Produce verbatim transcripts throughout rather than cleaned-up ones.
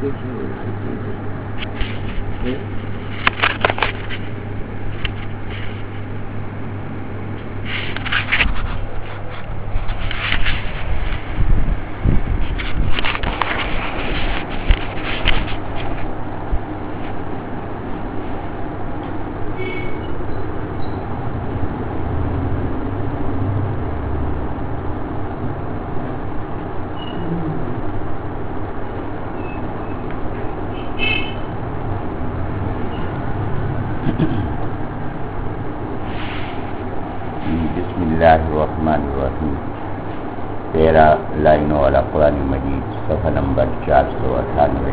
بسم اللہ الرحمن الرحیم. تیرہ لائنوں والا قرآن مجید، صفحہ نمبر چار سو اٹھانوے.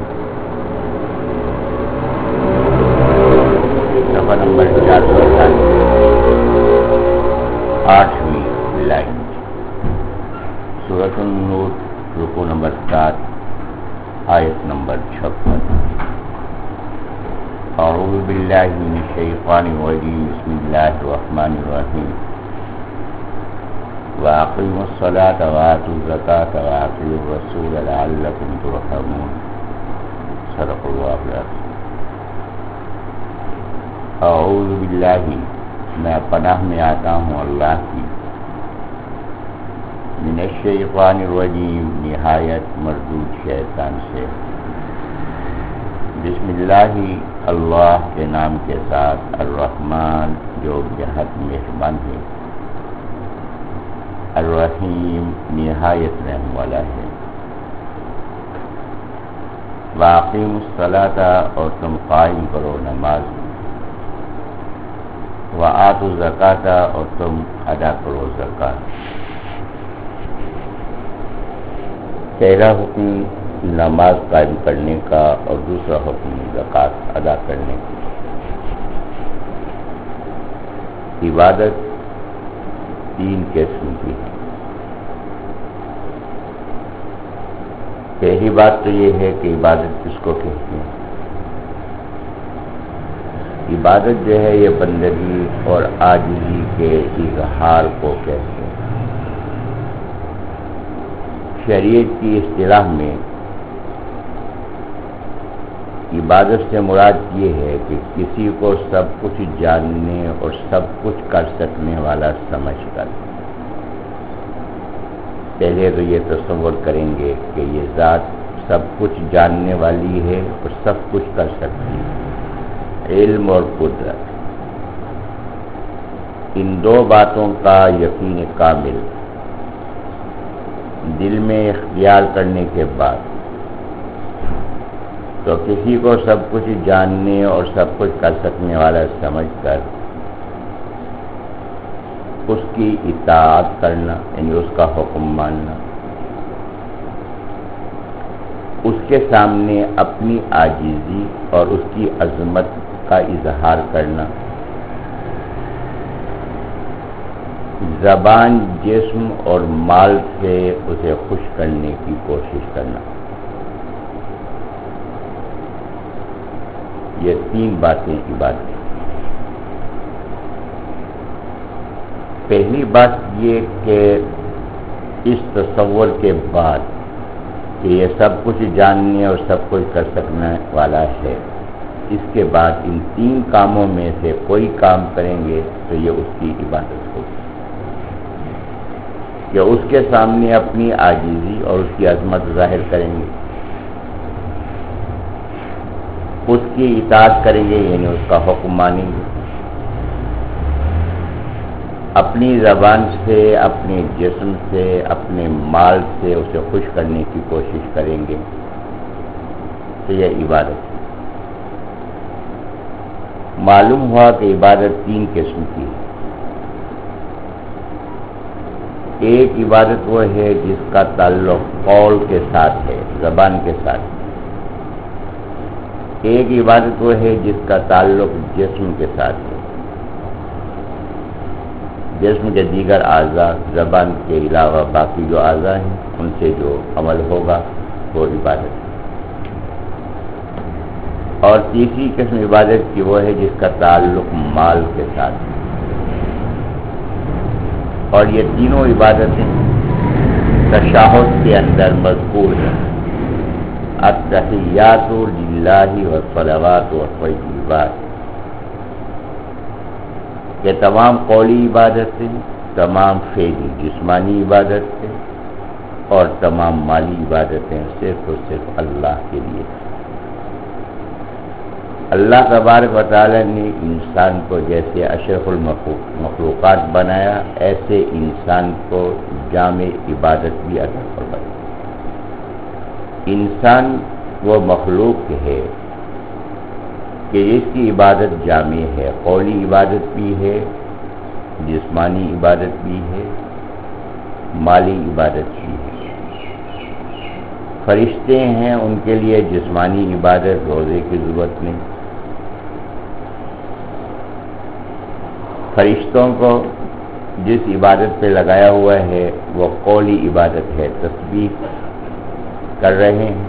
صفحہ نمبر چار سو اٹھانوے، آٹھویں لائن، سورۃ النور، رکوع نمبر سات، آیت نمبر چھپن. اعوذ باللہ من الشیطان الرجیم، بسم اللہ الرحمن الرحیم. وَأَقِيمُوا الصَّلَاةَ وَآتُوا الزَّكَاةَ وَأَطِيعُوا الرَّسُولَ لَعَلَّكُمْ تُرْحَمُونَ. صدق اللہ العظیم. اعوذ باللہ، میں پناہ میں آتا ہوں اللہ کی، من الشیطان الرجیم، نہایت مردود شیطان سے. بسم اللہ، اللہ کے نام کے ساتھ، الرحمن جو بہت مہربان ہے، الرحیم نہایت رحم والا ہے. وَأَقِيمُوا الصَّلَاةَ، اور تم قائم کرو نماز. وَآتُوا الزَّكَاةَ، اور تم ادا کرو زکوٰۃ. پہلا حکم نماز قائم کرنے کا اور دوسرا حکم زکوٰۃ ادا کرنے کا. عبادت تین قسم کی ہے. پہلی بات تو یہ ہے کہ عبادت کس کو کہتے ہیں. عبادت جو ہے یہ بندگی اور عاجزی کے اظہار کو کہتے ہیں. شریعت کی اصطلاح میں عبادت سے مراد یہ ہے کہ کسی کو سب کچھ جاننے اور سب کچھ کر سکنے والا سمجھ کر. پہلے تو یہ تصور کریں گے کہ یہ ذات سب کچھ جاننے والی ہے اور سب کچھ کر سکتی ہے، علم اور قدرت. ان دو باتوں کا یقین کامل دل میں اختیار کرنے کے بعد تو کسی کو سب کچھ جاننے اور سب کچھ کر سکنے والا سمجھ کر اس کی اطاعت کرنا، یعنی اس کا حکم ماننا، اس کے سامنے اپنی عاجزی اور اس کی عظمت کا اظہار کرنا، زبان، جسم اور مال سے اسے خوش کرنے کی کوشش کرنا. یہ تین باتیں عبادت. پہلی بات یہ کہ اس تصور کے بعد کہ یہ سب کچھ جاننے اور سب کچھ کر سکنے والا ہے، اس کے بعد ان تین کاموں میں سے کوئی کام کریں گے تو یہ اس کی عبادت ہوگی. کہ اس کے سامنے اپنی عاجزی اور اس کی عظمت ظاہر کریں گے، اس کی اطاعت کریں گے یعنی اس کا حکم مانیں گے، اپنی زبان سے، اپنے جسم سے، اپنے مال سے اسے خوش کرنے کی کوشش کریں گے، تو یہ عبادت ہے. معلوم ہوا کہ عبادت تین قسم کی ہے. ایک عبادت وہ ہے جس کا تعلق قول کے ساتھ ہے، زبان کے ساتھ. ایک عبادت وہ ہے جس کا تعلق جسم کے ساتھ ہے، جسم کے دیگر اعضاء، زبان کے علاوہ باقی جو اعضاء ہیں ان سے جو عمل ہوگا وہ عبادت ہے. اور تیسری قسم عبادت کی وہ ہے جس کا تعلق مال کے ساتھ ہے. اور یہ تینوں عبادتیں تشہد کے اندر مذکور ہیں. التحیات للہ والصلوات والطیبات، کہ تمام قولی عبادتیں، تمام فعلی جسمانی عبادتیں اور تمام مالی عبادتیں صرف اور صرف اللہ کے لیے۔ اللہ تبارک و تعالی نے انسان کو جیسے اشرف المخلوقات بنایا، ایسے انسان کو جامع عبادت بھی عطا فرمائی۔ انسان وہ مخلوق ہے کہ اس کی عبادت جامع ہے، قولی عبادت بھی ہے، جسمانی عبادت بھی ہے، مالی عبادت بھی ہے۔ فرشتے ہیں، ان کے لیے جسمانی عبادت، روزے کی ضرورت نہیں۔ فرشتوں کو جس عبادت پہ لگایا ہوا ہے وہ قولی عبادت ہے، تسبیح کر رہے ہیں۔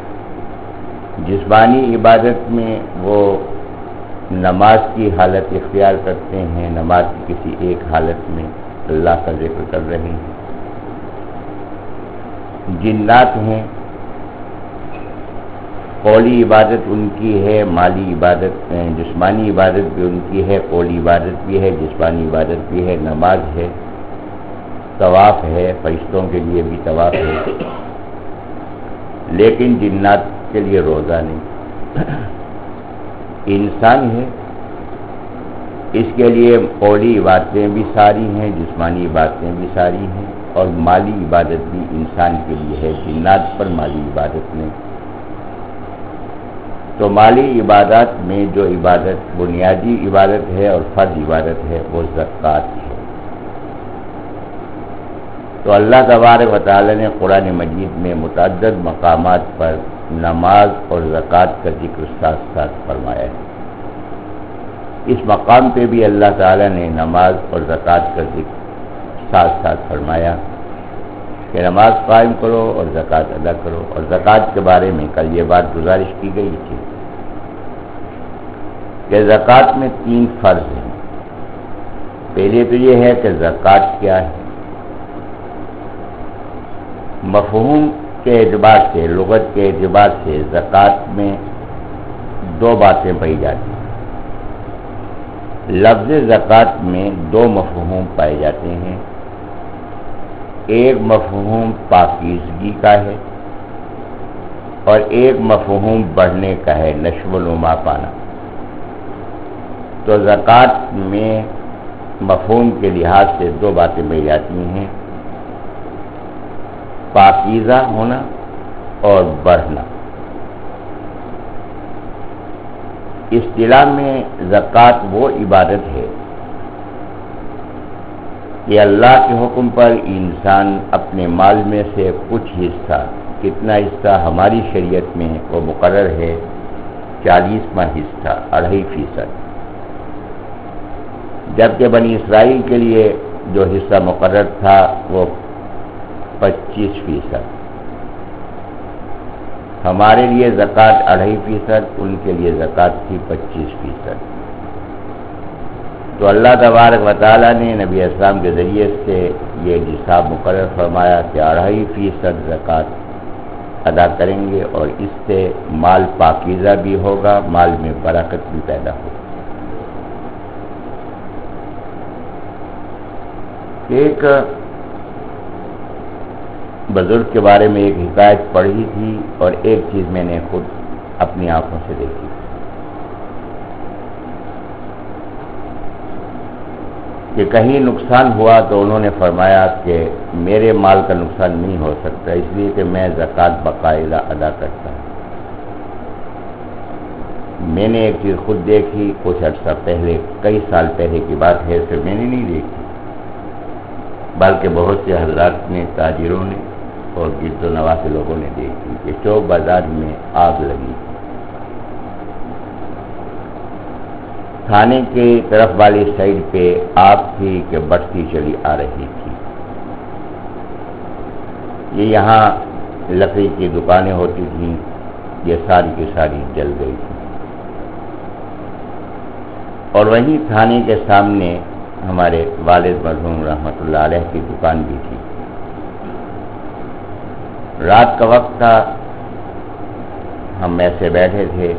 جسمانی عبادت میں وہ نماز کی حالت اختیار کرتے ہیں، نماز کی کسی ایک حالت میں اللہ کا ذکر کر رہے ہیں۔ جنات ہیں، قولی عبادت ان کی ہے، مالی عبادت جسمانی عبادت بھی ان کی ہے، قولی عبادت بھی ہے، جسمانی عبادت بھی ہے، نماز ہے، طواف ہے، فرشتوں کے لیے بھی طواف ہے، لیکن جنات کے لیے روزہ نہیں۔ انسان ہے، اس کے لیے قولی عبادتیں بھی ساری ہیں، جسمانی عبادتیں بھی ساری ہیں، اور مالی عبادت بھی انسان کے لیے ہے، جنات پر مالی عبادت نہیں۔ تو مالی عبادات میں جو عبادت بنیادی عبادت ہے اور فرض عبادت ہے وہ زکوٰۃ ہے۔ تو اللہ تبارک و تعالی نے قرآن مجید میں متعدد مقامات پر نماز اور زکوٰۃ کا ذکر ساتھ ساتھ فرمایا ہے۔ اس مقام پہ بھی اللہ تعالی نے نماز اور زکوٰۃ کا ذکر ساتھ ساتھ فرمایا کہ نماز قائم کرو اور زکوٰۃ ادا کرو۔ اور زکوٰۃ کے بارے میں کل یہ بات گزارش کی گئی تھی کہ زکوٰۃ میں تین فرض ہیں۔ پہلے تو یہ ہے کہ زکوٰۃ کیا ہے۔ مفہوم کے اعتبار سے، لغت کے اعتبار سے زکوٰۃ میں دو باتیں پائی جاتی ہیں۔ لفظ زکوٰۃ میں دو مفہوم پائے جاتے ہیں۔ ایک مفہوم پاکیزگی کا ہے اور ایک مفہوم بڑھنے کا ہے، نشو و نما پانا۔ تو زکوٰۃ میں مفہوم کے لحاظ سے دو باتیں پائی جاتی ہیں، پاکیزہ ہونا اور بڑھنا۔ اصطلاح میں زکوٰۃ وہ عبادت ہے کہ اللہ کے حکم پر انسان اپنے مال میں سے کچھ حصہ، کتنا حصہ ہماری شریعت میں وہ مقرر ہے، چالیسواں حصہ، اڑھائی فیصد، جبکہ بنی اسرائیل کے لیے جو حصہ مقرر تھا وہ پچیس فیصد۔ ہمارے لیے زکوٰۃ اڑھائی فیصد، ان کے لیے زکوٰۃ تھی پچیس فیصد۔ تو اللہ تبارک و تعالیٰ نے نبی اسلام کے ذریعے سے یہ نصاب مقرر فرمایا کہ اڑھائی فیصد زکوٰۃ ادا کریں گے، اور اس سے مال پاکیزہ بھی ہوگا، مال میں برکت بھی پیدا ہوگی۔ ایک بزرگ کے بارے میں ایک حکایت پڑھی تھی اور ایک چیز میں نے خود اپنی آنکھوں سے دیکھی کہ کہیں نقصان ہوا تو انہوں نے فرمایا کہ میرے مال کا نقصان نہیں ہو سکتا، اس لیے کہ میں زکوٰۃ باقاعدہ ادا کرتا ہوں۔ میں نے ایک چیز خود دیکھی، کچھ عرصہ پہلے، کئی سال پہلے کی بات ہے، پھر میں نے نہیں دیکھی، بلکہ بہت سے حضرات نے، تاجروں نے اور گرد و نواح کے لوگوں نے دیکھی کہ چوک بازار میں آگ لگی، تھانے کی طرف والی سائڈ پہ آگ تھی کہ بڑھتی چلی آ رہی تھی۔ یہ یہاں لکڑی کی دکانیں ہوتی تھیں، یہ ساری کی ساری جل گئی تھی، اور وہیں تھانے کے سامنے ہمارے والد مرحوم رحمۃ اللہ علیہ کی دکان بھی تھی۔ رات کا وقت تھا، ہم ایسے بیٹھے تھے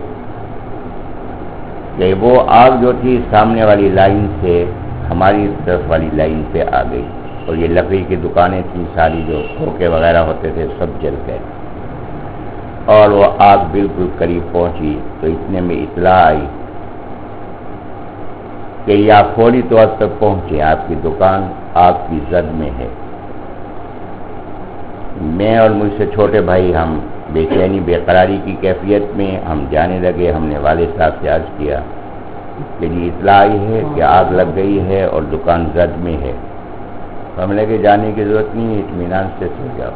کہ وہ آگ جو تھی سامنے والی لائن سے ہماری طرف والی لائن پہ آ گئی، اور یہ لکڑی کی دکانیں تھیں ساری، جو کھوکے وغیرہ ہوتے تھے سب جل گئے، اور وہ آگ بالکل قریب پہنچی تو اتنے میں اطلاع آئی کہ یہ آپ فوری طور پر پہنچے، آپ کی دکان آگ کی زد میں ہے۔ میں اور مجھ سے چھوٹے بھائی ہم بے چینی بے قراری کی کیفیت میں ہم جانے لگے۔ ہم نے والد صاحب سے عرض کیا کہ یہ اطلاع آئی ہے کہ آگ لگ گئی ہے اور دکان زد میں ہے۔ ہم لے کے جانے کی ضرورت نہیں ہے، اطمینان سے سو جاؤ۔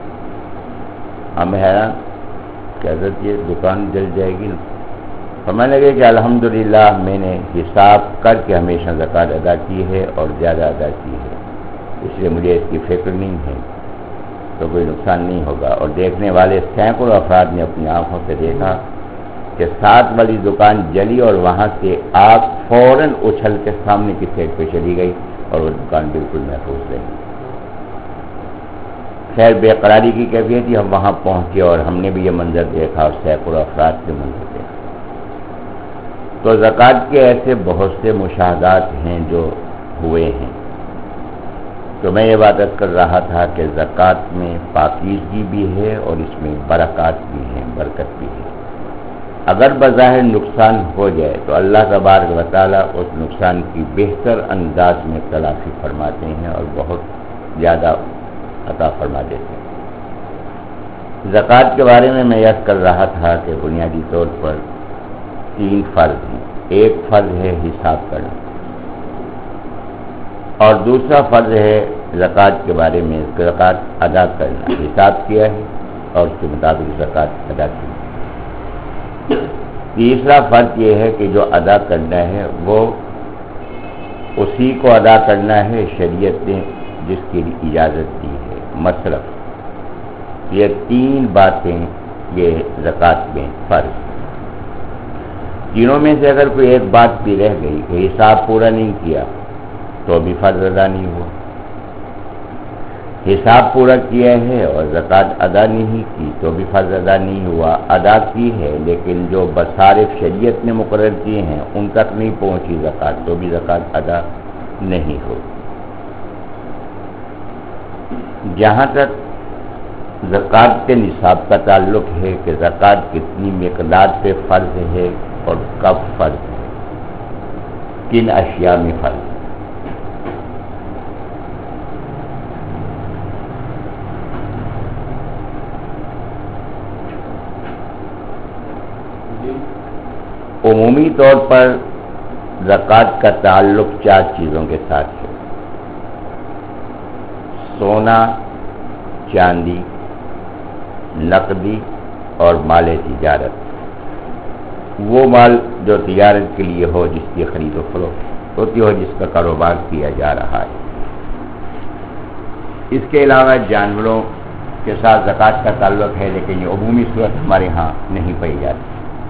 ہم حیران کہ حضرت یہ دکان جل جائے گی نا؟ ہمیں لگے کہ الحمدللہ میں نے حساب کر کے ہمیشہ زکوٰۃ ادا کی ہے اور زیادہ ادا کی ہے، اس لیے مجھے اس کی فکر نہیں ہے، تو کوئی نقصان نہیں ہوگا۔ اور دیکھنے والے سینکڑوں افراد نے اپنی آنکھوں سے دیکھا کہ ساتھ والی دکان جلی اور وہاں سے آگ فوراً اچھل کے سامنے کی سائڈ پہ چلی گئی اور وہ دکان بالکل محفوظ رہی۔ خیر بے قراری کی کیفیت تھی، ہم وہاں پہنچے اور ہم نے بھی یہ منظر دیکھا اور سینکڑوں افراد کے منظر دیکھا۔ تو زکوٰۃ کے ایسے بہت سے مشاہدات ہیں جو ہوئے ہیں۔ تو میں یہ بات عرض کر رہا تھا کہ زکوٰۃ میں پاکیزگی بھی ہے اور اس میں برکات بھی ہیں، برکت بھی ہے۔ اگر بظاہر نقصان ہو جائے تو اللہ تبارک و تعالیٰ اس نقصان کی بہتر انداز میں تلافی فرماتے ہیں اور بہت زیادہ عطا فرما دیتے ہیں۔ زکوٰۃ کے بارے میں میں یاد کر رہا تھا کہ بنیادی طور پر تین فرض ہیں۔ ایک فرض ہے حساب کرنا، اور دوسرا فرض ہے زکوٰۃ کے بارے میں زکوٰۃ ادا کرنا، حساب کیا ہے اور اس کے مطابق زکوٰۃ ادا کی۔ تیسرا فرض یہ ہے کہ جو ادا کرنا ہے وہ اسی کو ادا کرنا ہے شریعت نے جس کی اجازت دی ہے، مصرف۔ یہ تین باتیں یہ زکوٰۃ میں فرض۔ تینوں میں سے اگر کوئی ایک بات بھی رہ گئی کہ حساب پورا نہیں کیا تو بھی فرض ادا نہیں ہوا۔ حساب پورا کیا ہے اور زکوٰۃ ادا نہیں کی تو بھی فرض ادا نہیں ہوا۔ ادا کی ہے لیکن جو مصارف شریعت نے مقرر کیے ہیں ان تک نہیں پہنچی زکوٰۃ تو بھی زکوٰۃ ادا نہیں ہو۔ جہاں تک زکوٰۃ کے نصاب کا تعلق ہے کہ زکوٰۃ کتنی مقدار پہ فرض ہے اور کب فرض ہے، کن اشیاء میں فرض ہے۔ عمومی طور پر زکوٰۃ کا تعلق چار چیزوں کے ساتھ ہے: سونا، چاندی، نقدی اور مال تجارت۔ وہ مال جو تجارت کے لیے ہو، جس کی خرید و فروخت ہوتی ہو، جس کا کاروبار کیا جا رہا ہے۔ اس کے علاوہ جانوروں کے ساتھ زکوٰۃ کا تعلق ہے، لیکن یہ عمومی صورت ہمارے ہاں نہیں پائی جاتی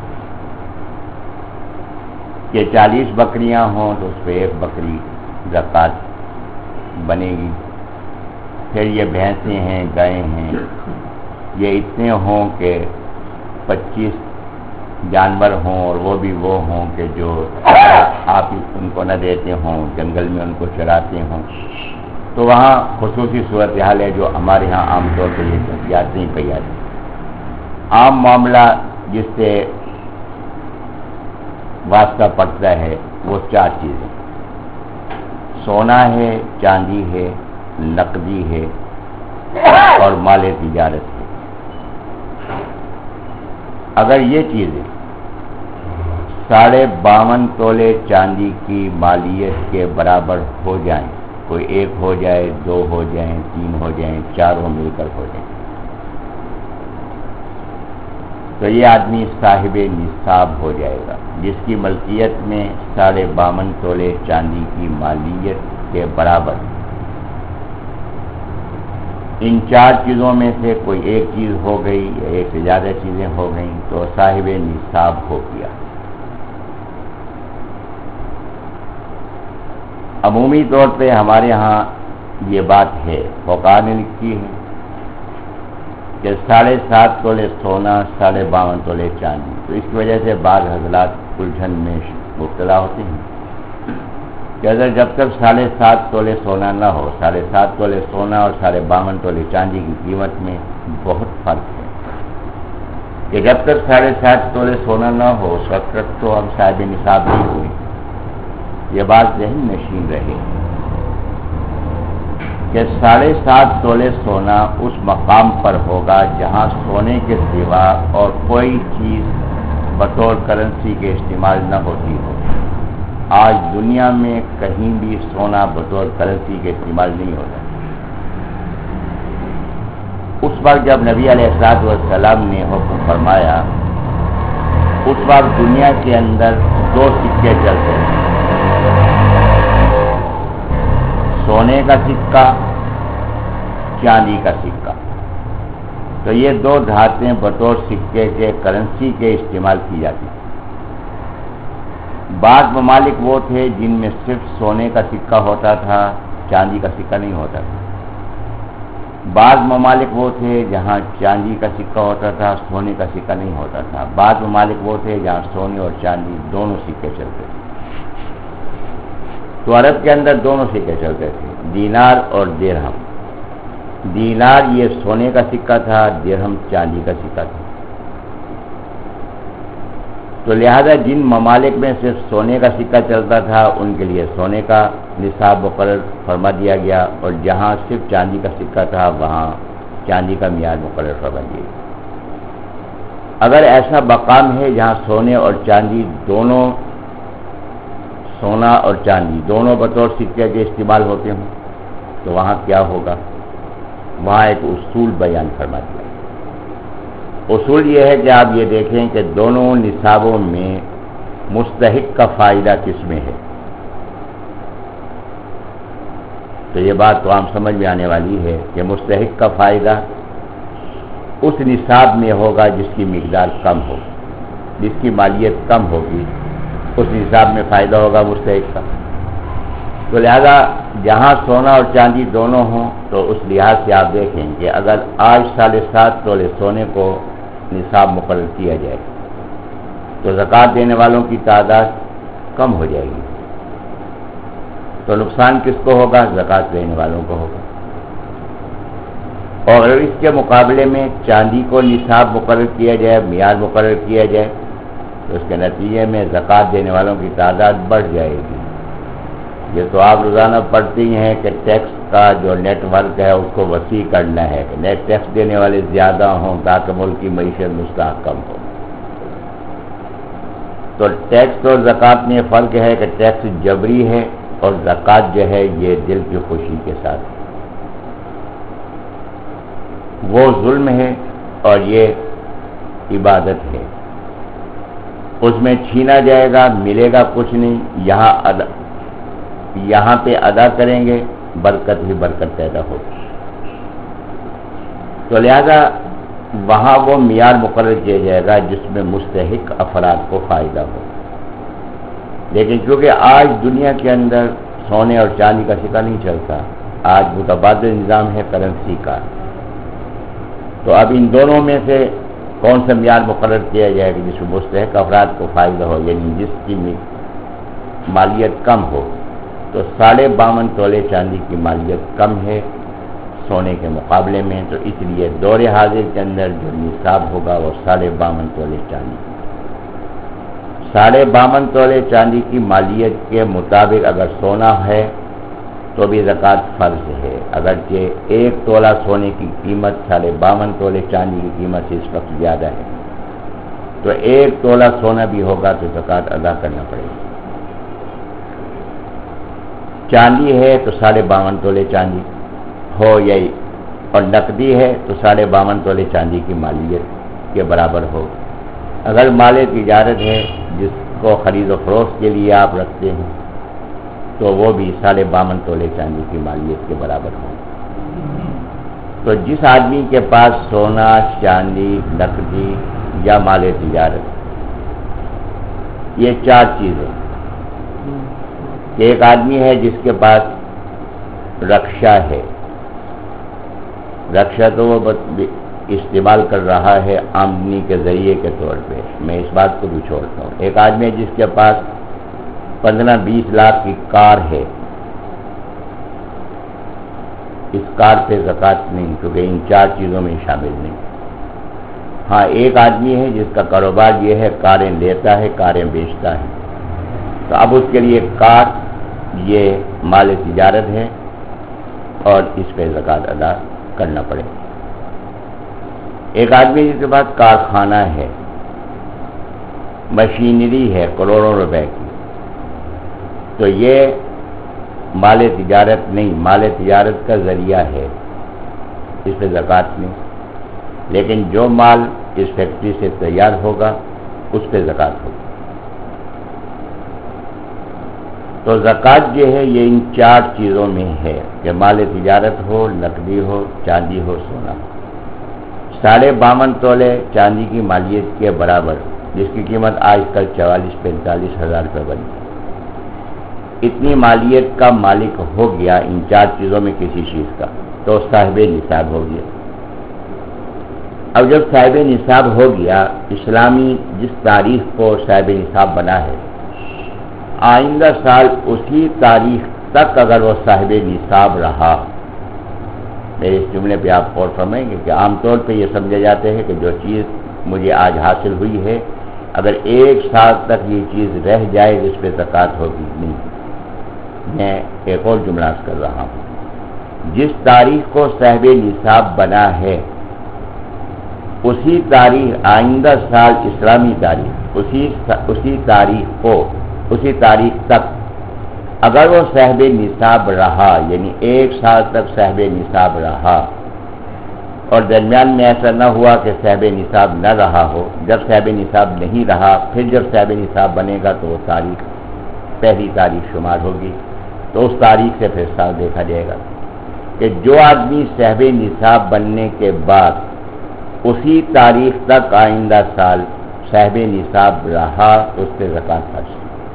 کہ چالیس بکریاں ہوں تو اس پہ ایک بکری زکوٰۃ بنے گی۔ پھر یہ بھینسیں ہیں، گائے ہیں، یہ اتنے ہوں کہ پچیس جانور ہوں اور وہ بھی وہ ہوں کہ جو آپ ان کو نہ دیتے ہوں، جنگل میں ان کو چراتے ہوں، تو وہاں خصوصی صورتحال ہے جو ہمارے ہاں عام طور پہ یہ احتیاط نہیں پائی جاتی۔ عام معاملہ جس سے واسطہ پڑتا ہے وہ چار چیزیں: سونا ہے، چاندی ہے، نقدی ہے اور مال تجارت ہے۔ اگر یہ چیزیں ساڑھے باون تولے چاندی کی مالیت کے برابر ہو جائیں، کوئی ایک ہو جائے، دو ہو جائیں، تین ہو جائیں، چاروں مل کر ہو جائیں، تو یہ آدمی صاحب نصاب ہو جائے گا، جس کی ملکیت میں ساڑھے باون تولے چاندی کی مالیت کے برابر۔ ان چار چیزوں میں سے کوئی ایک چیز ہو گئی یا ایک سے زیادہ چیزیں ہو گئیں تو صاحب نصاب ہو گیا۔ عمومی طور پہ ہمارے ہاں یہ بات ہے، فقہاء نے لکھی ہے کہ ساڑھے سات تولے سونا ساڑھے باون تولے چاندی. تو اس کی وجہ سے بعض حضرات الجھن میں مبتلا ہوتے ہیں کہ اگر جب تک ساڑھے سات تولے سونا نہ ہو، ساڑھے سات تولے سونا اور ساڑھے باون تولے چاندی کی قیمت میں بہت فرق ہے، کہ جب تک ساڑھے سات تولے سونا نہ ہو اس وقت تک تو ہم صاحب نصاب نہیں ہوئے. یہ بات ذہن نشین رہے کہ ساڑھے سات تولے سونا اس مقام پر ہوگا جہاں سونے کے سوا اور کوئی چیز بطور کرنسی کے استعمال نہ ہوتی ہو. آج دنیا میں کہیں بھی سونا بطور کرنسی کے استعمال نہیں ہوتا. اس وقت جب نبی علیہ الصلوۃ والسلام نے حکم فرمایا، اس وقت دنیا کے اندر دو سکے چلتے ہیں، سونے کا سکہ، چاندی کا سکہ. تو یہ دو دھاتیں بطور سکے کے کرنسی کے استعمال کی جاتی ہیں. بعض ممالک وہ تھے جن میں صرف سونے کا سکہ ہوتا تھا، چاندی کا سکہ نہیں ہوتا تھا. بعض ممالک وہ تھے جہاں چاندی کا سکہ ہوتا تھا، سونے کا سکہ نہیں ہوتا تھا. بعض ممالک وہ تھے جہاں سونے اور چاندی دونوں سکے چلتے تھے. تو عرب کے اندر دونوں سکے چلتے تھے، دینار اور درہم. دینار یہ سونے کا سکہ تھا، درہم چاندی کا سکہ تھا. تو لہذا جن ممالک میں صرف سونے کا سکہ چلتا تھا ان کے لیے سونے کا نصاب مقرر فرما دیا گیا، اور جہاں صرف چاندی کا سکہ تھا وہاں چاندی کا معیار مقرر فرما دیا گیا. اگر ایسا مقام ہے جہاں سونے اور چاندی دونوں سونا اور چاندی دونوں بطور سکے کے استعمال ہوتے ہوں تو وہاں کیا ہوگا؟ وہاں ایک اصول بیان فرما دیا. اصول یہ ہے کہ آپ یہ دیکھیں کہ دونوں نصابوں میں مستحق کا فائدہ کس میں ہے. تو یہ بات تو عام سمجھ میں آنے والی ہے کہ مستحق کا فائدہ اس نصاب میں ہوگا جس کی مقدار کم ہو، جس کی مالیت کم ہوگی اس نصاب میں فائدہ ہوگا مستحق کا. تو لہذا جہاں سونا اور چاندی دونوں ہوں تو اس لحاظ سے آپ دیکھیں کہ اگر آج ساڑھے سات تولے سونے کو نصاب مقرر کیا جائے تو زکوٰۃ دینے والوں کی تعداد کم ہو جائے گی. تو نقصان کس کو ہوگا؟ زکوٰۃ دینے والوں کو ہوگا. اور اس کے مقابلے میں چاندی کو نصاب مقرر کیا جائے، معیار مقرر کیا جائے تو اس کے نتیجے میں زکوٰۃ دینے والوں کی تعداد بڑھ جائے گی. یہ تو آپ روزانہ پڑھتے ہی ہیں کہ ٹیکس کا جو نیٹ ورک ہے اس کو وسیع کرنا ہے کہ نیٹ ٹیکس دینے والے زیادہ ہوں تاکہ ملک کی معیشت مستحکم ہو. تو ٹیکس اور زکوٰۃ میں فرق ہے کہ ٹیکس جبری ہے اور زکوٰۃ جو ہے یہ دل کی خوشی کے ساتھ. وہ ظلم ہے اور یہ عبادت ہے. اس میں چھینا جائے گا، ملے گا کچھ نہیں. یہاں ادا یہاں پہ ادا کریں گے برکت ہی برکت پیدا ہوگی. تو لہذا وہاں وہ معیار مقرر کیا جائے گا جس میں مستحق افراد کو فائدہ ہو. لیکن کیونکہ آج دنیا کے اندر سونے اور چاندی کا سکہ نہیں چلتا، آج متبادل نظام ہے کرنسی کا، تو اب ان دونوں میں سے کون سا معیار مقرر کیا جائے گا جس میں مستحق افراد کو فائدہ ہو، یعنی جس کی مالیت کم ہو. تو ساڑھے باون تولے چاندی کی مالیت کم ہے سونے کے مقابلے میں، تو اس لیے دور حاضر کے اندر جو نصاب ہوگا وہ ساڑھے باون تولے چاندی. ساڑھے باون تولے چاندی کی مالیت کے مطابق اگر سونا ہے تو بھی زکوٰۃ فرض ہے، اگرچہ ایک تولہ سونے کی قیمت ساڑھے باون تولے چاندی کی قیمت سے اس وقت زیادہ ہے. تو ایک تولہ سونا بھی ہوگا تو زکوٰۃ ادا کرنا پڑے گا. چاندی ہے تو ساڑھے باون تولے چاندی ہو یہی، اور نقدی ہے تو ساڑھے باون تولے چاندی کی مالیت کے برابر ہو. اگر مال تجارت ہے جس کو خرید و فروخت کے لیے آپ رکھتے ہیں تو وہ بھی ساڑھے باون تولے چاندی کی مالیت کے برابر ہو. تو جس آدمی کے پاس سونا، چاندی، نقدی یا مال تجارت یہ چار چیزیں، ایک آدمی ہے جس کے پاس رکشا ہے. رکشا تو وہ استعمال کر رہا ہے آمدنی کے ذریعے کے طور پہ، میں اس بات کو بھی چھوڑتا ہوں۔ ایک آدمی ہے جس کے پاس پندرہ بیس لاکھ کی کار ہے، اس کار پہ زکوٰۃ نہیں، کیونکہ ان چار چیزوں میں شامل نہیں۔ ہاں ایک آدمی ہے جس کا کاروبار یہ ہے کاریں لیتا ہے کاریں بیچتا ہے، تو اب اس کے لیے کار یہ مال تجارت ہے اور اس پہ زکوٰۃ ادا کرنا پڑے۔ ایک آدمی جس کے پاس کارخانہ ہے، مشینری ہے کروڑوں روپے کی، تو یہ مال تجارت نہیں، مال تجارت کا ذریعہ ہے، اس پہ زکوٰۃ نہیں۔ لیکن جو مال اس فیکٹری سے تیار ہوگا اس پہ زکوٰۃ ہوگی۔ تو زکوٰۃ جو ہے یہ ان چار چیزوں میں ہے کہ مال تجارت ہو، نقدی ہو، چاندی ہو، سونا ہو۔ ساڑھے باون تولے چاندی کی مالیت کے برابر، جس کی قیمت آج کل چوالیس پینتالیس ہزار روپے بنی، اتنی مالیت کا مالک ہو گیا ان چار چیزوں میں کسی چیز کا، تو صاحب نصاب ہو گیا۔ اب جب صاحب نصاب ہو گیا، اسلامی جس تاریخ کو صاحب نصاب بنا ہے، آئندہ سال اسی تاریخ تک اگر وہ صاحب نصاب رہا، میرے اس جملے پہ آپ غور فرمائیں گے کہ عام طور پہ یہ سمجھا جاتا ہے کہ جو چیز مجھے آج حاصل ہوئی ہے، اگر ایک سال تک یہ چیز رہ جائے جس پہ زکوٰۃ ہوگی نہیں۔ میں ایک اور جملہ عرض کر رہا ہوں، جس تاریخ کو صاحب نصاب بنا ہے اسی تاریخ آئندہ سال اسلامی تاریخ اسی اسی تاریخ کو اسی تاریخ تک اگر وہ صاحب نصاب رہا، یعنی ایک سال تک صاحب نصاب رہا، اور درمیان میں ایسا نہ ہوا کہ صاحب نصاب نہ رہا ہو، جب صاحب نصاب نہیں رہا پھر جب صاحب نصاب بنے گا تو وہ تاریخ پہلی تاریخ شمار ہوگی، تو اس تاریخ سے پھر سال دیکھا جائے گا کہ جو آدمی صاحب نصاب بننے کے بعد اسی تاریخ تک آئندہ سال صاحب نصاب رہا اس پہ زکوٰۃ فرض۔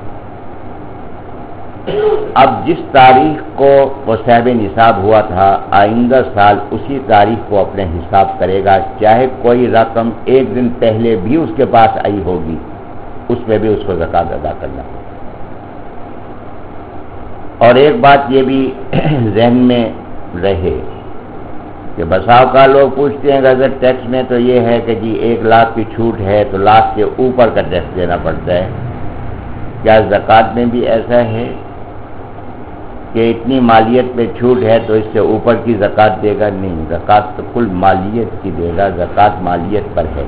اب جس تاریخ کو وہ صاحب نصاب ہوا تھا، آئندہ سال اسی تاریخ کو اپنے حساب کرے گا، چاہے کوئی رقم ایک دن پہلے بھی اس کے پاس آئی ہوگی، اس پہ بھی اس کو زکوٰۃ ادا کرنا۔ اور ایک بات یہ بھی ذہن میں رہے کہ بساؤ کا لوگ پوچھتے ہیں کہ اگر ٹیکس میں تو یہ ہے کہ جی ایک لاکھ کی چھوٹ ہے تو لاکھ کے اوپر کا ٹیکس دینا پڑتا ہے، کیا زکوٰۃ میں بھی ایسا ہے کہ اتنی مالیت پہ چھوٹ ہے تو اس سے اوپر کی زکوٰۃ دے گا؟ نہیں، زکوٰۃ تو کل مالیت کی دے گا، زکوٰۃ مالیت پر ہے۔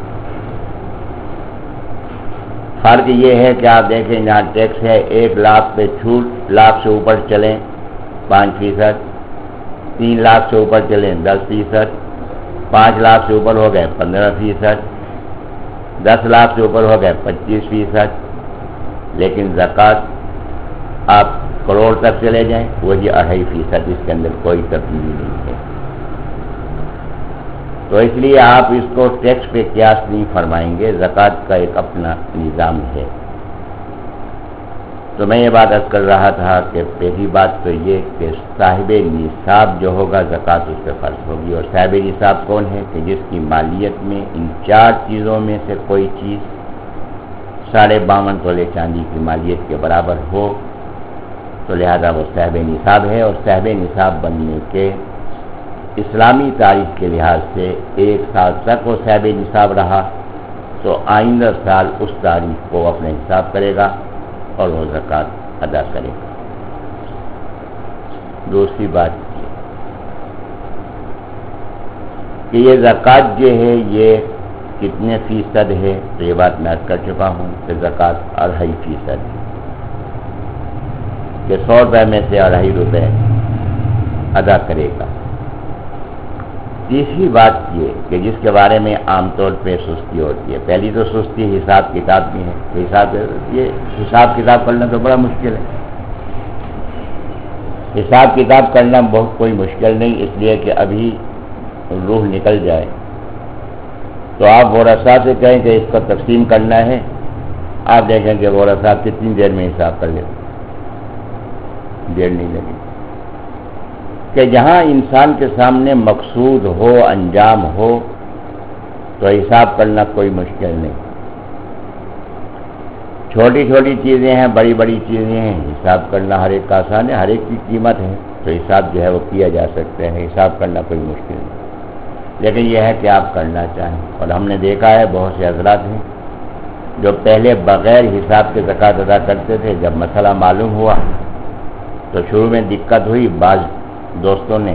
فرق یہ ہے کہ آپ دیکھیں جہاں ٹیکس ہے ایک لاکھ پہ چھوٹ، لاکھ سے اوپر چلیں پانچ فیصد، تین لاکھ سے اوپر چلیں دس فیصد، پانچ لاکھ سے اوپر ہو گئے پندرہ فیصد، دس لاکھ سے اوپر ہو گئے پچیس فیصد، لیکن زکوٰۃ آپ کروڑ تک چلے جائیں وہی اڑھائی فیصد، اس کے اندر کوئی تبدیلی نہیں ہے۔ تو اس لیے آپ اس کو ٹیکس پہ قیاس نہیں فرمائیں گے، زکوٰۃ کا ایک اپنا نظام ہے۔ تو میں یہ بات عرض کر رہا تھا کہ پہلی بات تو یہ کہ صاحب نصاب جو ہوگا زکوٰۃ اس پہ فرض ہوگی، اور صاحب نصاب کون ہے کہ جس کی مالیت میں ان چار چیزوں میں سے کوئی چیز ساڑھے باون تولے چاندی کی مالیت کے برابر ہو، تو لہذا وہ صاحب نصاب ہے، اور صاحب نصاب بننے کے اسلامی تاریخ کے لحاظ سے ایک سال تک وہ صاحب نصاب رہا، تو آئندہ سال اس تاریخ کو اپنے حساب کرے گا اور وہ زکوٰۃ ادا کرے گا۔ دوسری بات یہ کہ یہ زکوٰۃ جو ہے یہ کتنے فیصد ہے، تو یہ بات میں عرض کر چکا ہوں کہ زکوٰۃ اڑھائی فیصد ہے، کہ سو روپے میں سے اڑھائی روپے ادا کرے گا۔ تیسری بات یہ کہ جس کے بارے میں عام طور پہ سستی ہوتی ہے، پہلی تو سستی حساب کتاب میں ہے، حساب یہ حساب کتاب کرنا تو بڑا مشکل ہے۔ حساب کتاب کرنا بہت کوئی مشکل نہیں، اس لیے کہ ابھی روح نکل جائے تو آپ ورثاء سے کہیں کہ اس کو تقسیم کرنا ہے، آپ دیکھیں کہ ورثاء کتنی دیر میں حساب کر لیتے، دیر نہیں لگے۔ کہ جہاں انسان کے سامنے مقصود ہو، انجام ہو، تو حساب کرنا کوئی مشکل نہیں. چھوٹی چھوٹی چیزیں ہیں، بڑی بڑی چیزیں ہیں، حساب کرنا ہر ایک کا آسان ہے، ہر ایک کی قیمت ہے، تو حساب جو ہے وہ کیا جا سکتا ہے. حساب کرنا کوئی مشکل نہیں، لیکن یہ ہے کہ آپ کرنا چاہیں. اور ہم نے دیکھا ہے بہت سے حضرات ہیں جو پہلے بغیر حساب کے زکوٰۃ ادا کرتے تھے. جب مسئلہ معلوم ہوا تو شروع میں دقت ہوئی، بعض دوستوں نے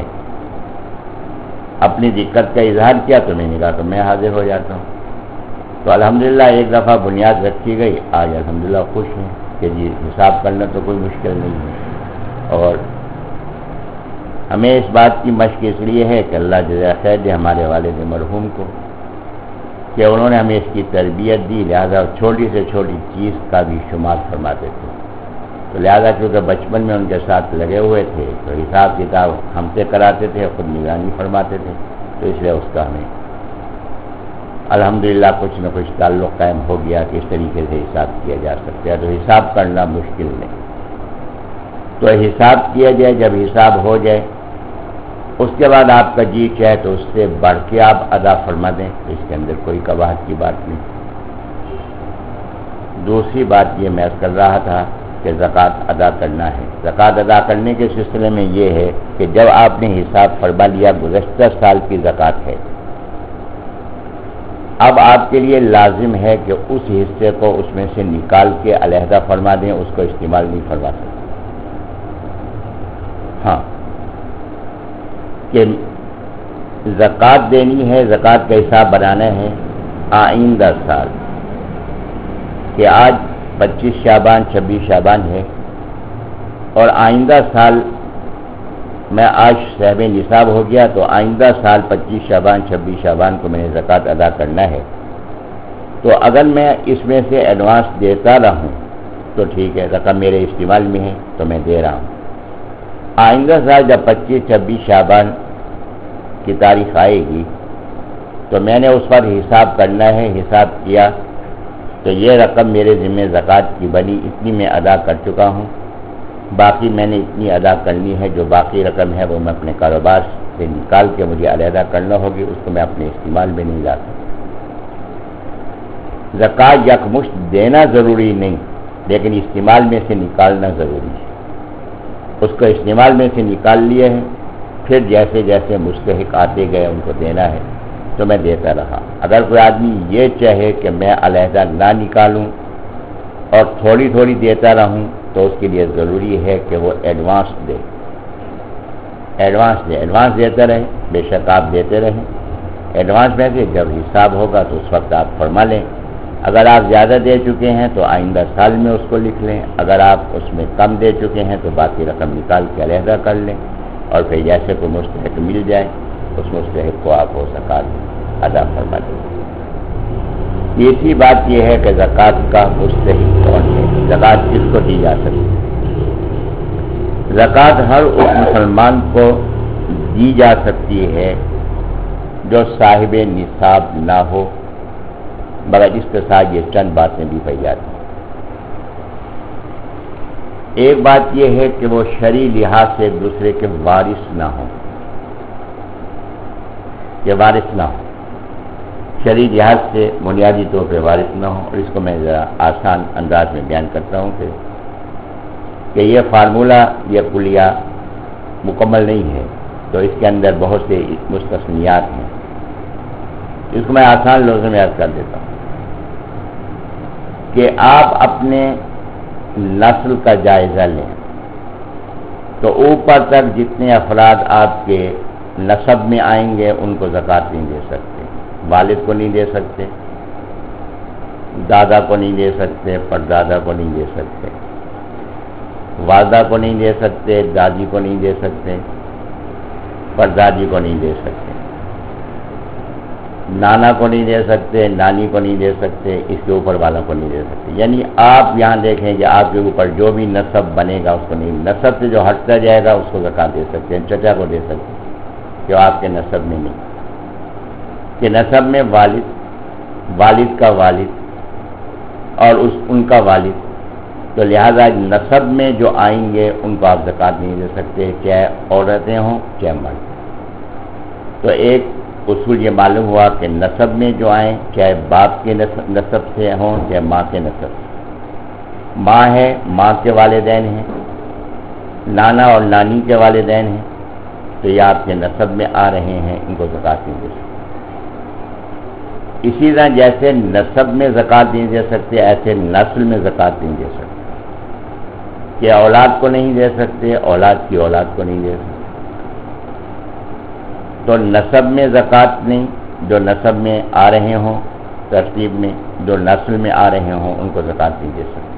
اپنی دقت کا اظہار کیا تو میں نے کہا کہ میں حاضر ہو جاتا ہوں. تو الحمدللہ ایک دفعہ بنیاد رکھی گئی، آج الحمدللہ خوش ہیں کہ جی حساب کرنا تو کوئی مشکل نہیں ہے. اور ہمیں اس بات کی مشق اس لیے ہے کہ اللہ جزائے خیر دے ہمارے والد مرحوم کو، کہ انہوں نے ہمیں اس کی تربیت دی، لہذا چھوٹی سے چھوٹی چیز کا بھی شمار فرماتے تھے. تو لہذا چونکہ بچپن میں ان کے ساتھ لگے ہوئے تھے تو حساب کتاب ہم سے کراتے تھے، خود نگرانی فرماتے تھے، تو اس لیے اس کا ہمیں الحمدللہ کچھ نہ کچھ تعلق قائم ہو گیا کہ اس طریقے سے حساب کیا جا سکتا ہے. تو حساب کرنا مشکل نہیں، تو حساب کیا جائے. جب حساب ہو جائے اس کے بعد آپ کا جی چاہے تو اس سے بڑھ کے آپ ادا فرما دیں، تو اس کے اندر کوئی قباحت کی بات نہیں. دوسری بات یہ میں کر رہا تھا کہ زکوٰۃ ادا کرنا ہے. زکوٰۃ ادا کرنے کے سلسلے میں یہ ہے کہ جب آپ نے حساب فرما لیا گزشتہ سال کی زکوٰۃ ہے، اب آپ کے لیے لازم ہے کہ اس حصے کو اس میں سے نکال کے علیحدہ فرما دیں، اس کو استعمال نہیں فرما سکتے. ہاں کہ زکوٰۃ دینی ہے، زکوٰۃ کا حساب بنانا ہے آئندہ سال، کہ آج پچیس شعبان چھبیس شعبان ہے اور آئندہ سال میں آج صاحب نصاب ہو گیا تو آئندہ سال پچیس شعبان چھبیس شعبان کو میں نے زکوٰۃ ادا کرنا ہے. تو اگر میں اس میں سے ایڈوانس دیتا رہوں تو ٹھیک ہے، رقم میرے استعمال میں ہے تو میں دے رہا ہوں. آئندہ سال جب پچیس چھبیس شعبان کی تاریخ آئے گی تو میں نے اس پر حساب کرنا ہے. حساب کیا تو یہ رقم میرے ذمہ زکوٰۃ کی بنی، اتنی میں ادا کر چکا ہوں، باقی میں نے اتنی ادا کرنی ہے. جو باقی رقم ہے وہ میں اپنے کاروبار سے نکال کے مجھے علیحدہ کرنا ہوگی، اس کو میں اپنے استعمال میں نہیں لا سکتا. زکوٰۃ یکمشت دینا ضروری نہیں، لیکن استعمال میں سے نکالنا ضروری ہے. اس کو استعمال میں سے نکال لیے ہیں، پھر جیسے جیسے مستحق آتے گئے ان کو دینا ہے تو میں دیتا رہا. اگر کوئی آدمی یہ چاہے کہ میں علیحدہ نہ نکالوں اور تھوڑی تھوڑی دیتا رہوں تو اس کے لیے ضروری ہے کہ وہ ایڈوانس دے. ایڈوانس دے ایڈوانس دیتے رہیں، بے شک آپ دیتے رہیں. ایڈوانس میں سے جب حساب ہوگا تو اس وقت آپ فرما لیں. اگر آپ زیادہ دے چکے ہیں تو آئندہ سال میں اس کو لکھ لیں، اگر آپ اس میں کم دے چکے ہیں تو باقی رقم نکال کے علیحدہ کر لیں، اور پھر جیسے کوئی مستحق مل جائے اس مستحق کو آپ وہ زکوٰۃ ادا فرما دیں. تیسری بات یہ ہے کہ زکوٰۃ کا مستحق کون ہے، زکوٰۃ کس کو دی جا سکتی ہے. زکوٰۃ ہر اس مسلمان کو دی جا سکتی ہے جو صاحب نصاب نہ ہو، مگر اس کے ساتھ یہ چند باتیں بھی پائی جاتی ہیں. ایک بات یہ ہے کہ وہ شرعی لحاظ سے ایک دوسرے کے وارث نہ ہوں، کہ وارث نہ ہوں، شرعی لحاظ سے بنیادی طور پہ وارث نہ ہوں. اور اس کو میں ذرا آسان انداز میں بیان کرتا ہوں کہ کہ یہ فارمولہ، یہ کلیہ مکمل نہیں ہے، تو اس کے اندر بہت سے مستثنیات ہیں. اس کو میں آسان لفظوں میں عرض کر دیتا ہوں کہ آپ اپنے نسل کا جائزہ لیں تو اوپر تک جتنے افراد آپ کے نسب میں آئیں گے ان کو زکوٰۃ نہیں دے سکتے. والد کو نہیں دے سکتے، دادا کو نہیں دے سکتے، پردادا کو نہیں دے سکتے، والدہ کو نہیں دے سکتے، دادی کو نہیں دے سکتے، پردادی کو نہیں دے سکتے، نانا کو نہیں دے سکتے، نانی کو نہیں دے سکتے، اس کے اوپر والوں کو نہیں دے سکتے. یعنی آپ یہاں دیکھیں کہ آپ کے اوپر جو بھی نسب بنے گا اس کو نہیں، نسب سے جو ہٹتا جائے گا اس کو زکوٰۃ دے سکتے ہیں. چچا کو دے سکتے ہیں جو آپ کے نسب میں نہیں، کہ نسب میں والد، والد کا والد اور اس ان کا والد، تو لہذا نسب میں جو آئیں گے ان کو آپ زکوٰۃ نہیں دے سکتے، چاہے عورتیں ہوں چاہے مرد. تو ایک اصول یہ معلوم ہوا کہ نسب میں جو آئیں چاہے باپ کے نسب سے ہوں چاہے ماں کے نسب سے، ماں ہے ماں کے والدین ہیں، نانا اور نانی کے والدین ہیں، تو یہ آپ کے نسب میں آ رہے ہیں، ان کو زکوٰۃ نہیں دے سکتے۔ اسی طرح جیسے نسب میں زکوٰۃ نہیں دے سکتے ایسے نسل میں زکوٰۃ نہیں دے سکتے، کہ اولاد کو نہیں دے سکتے، اولاد کی اولاد کو نہیں دے سکتے۔ تو نسب میں زکوٰۃ نہیں، جو نسب میں آ رہے ہوں ترتیب میں، جو نسل میں آ رہے ہوں ان کو زکوٰۃ نہیں دے سکتے۔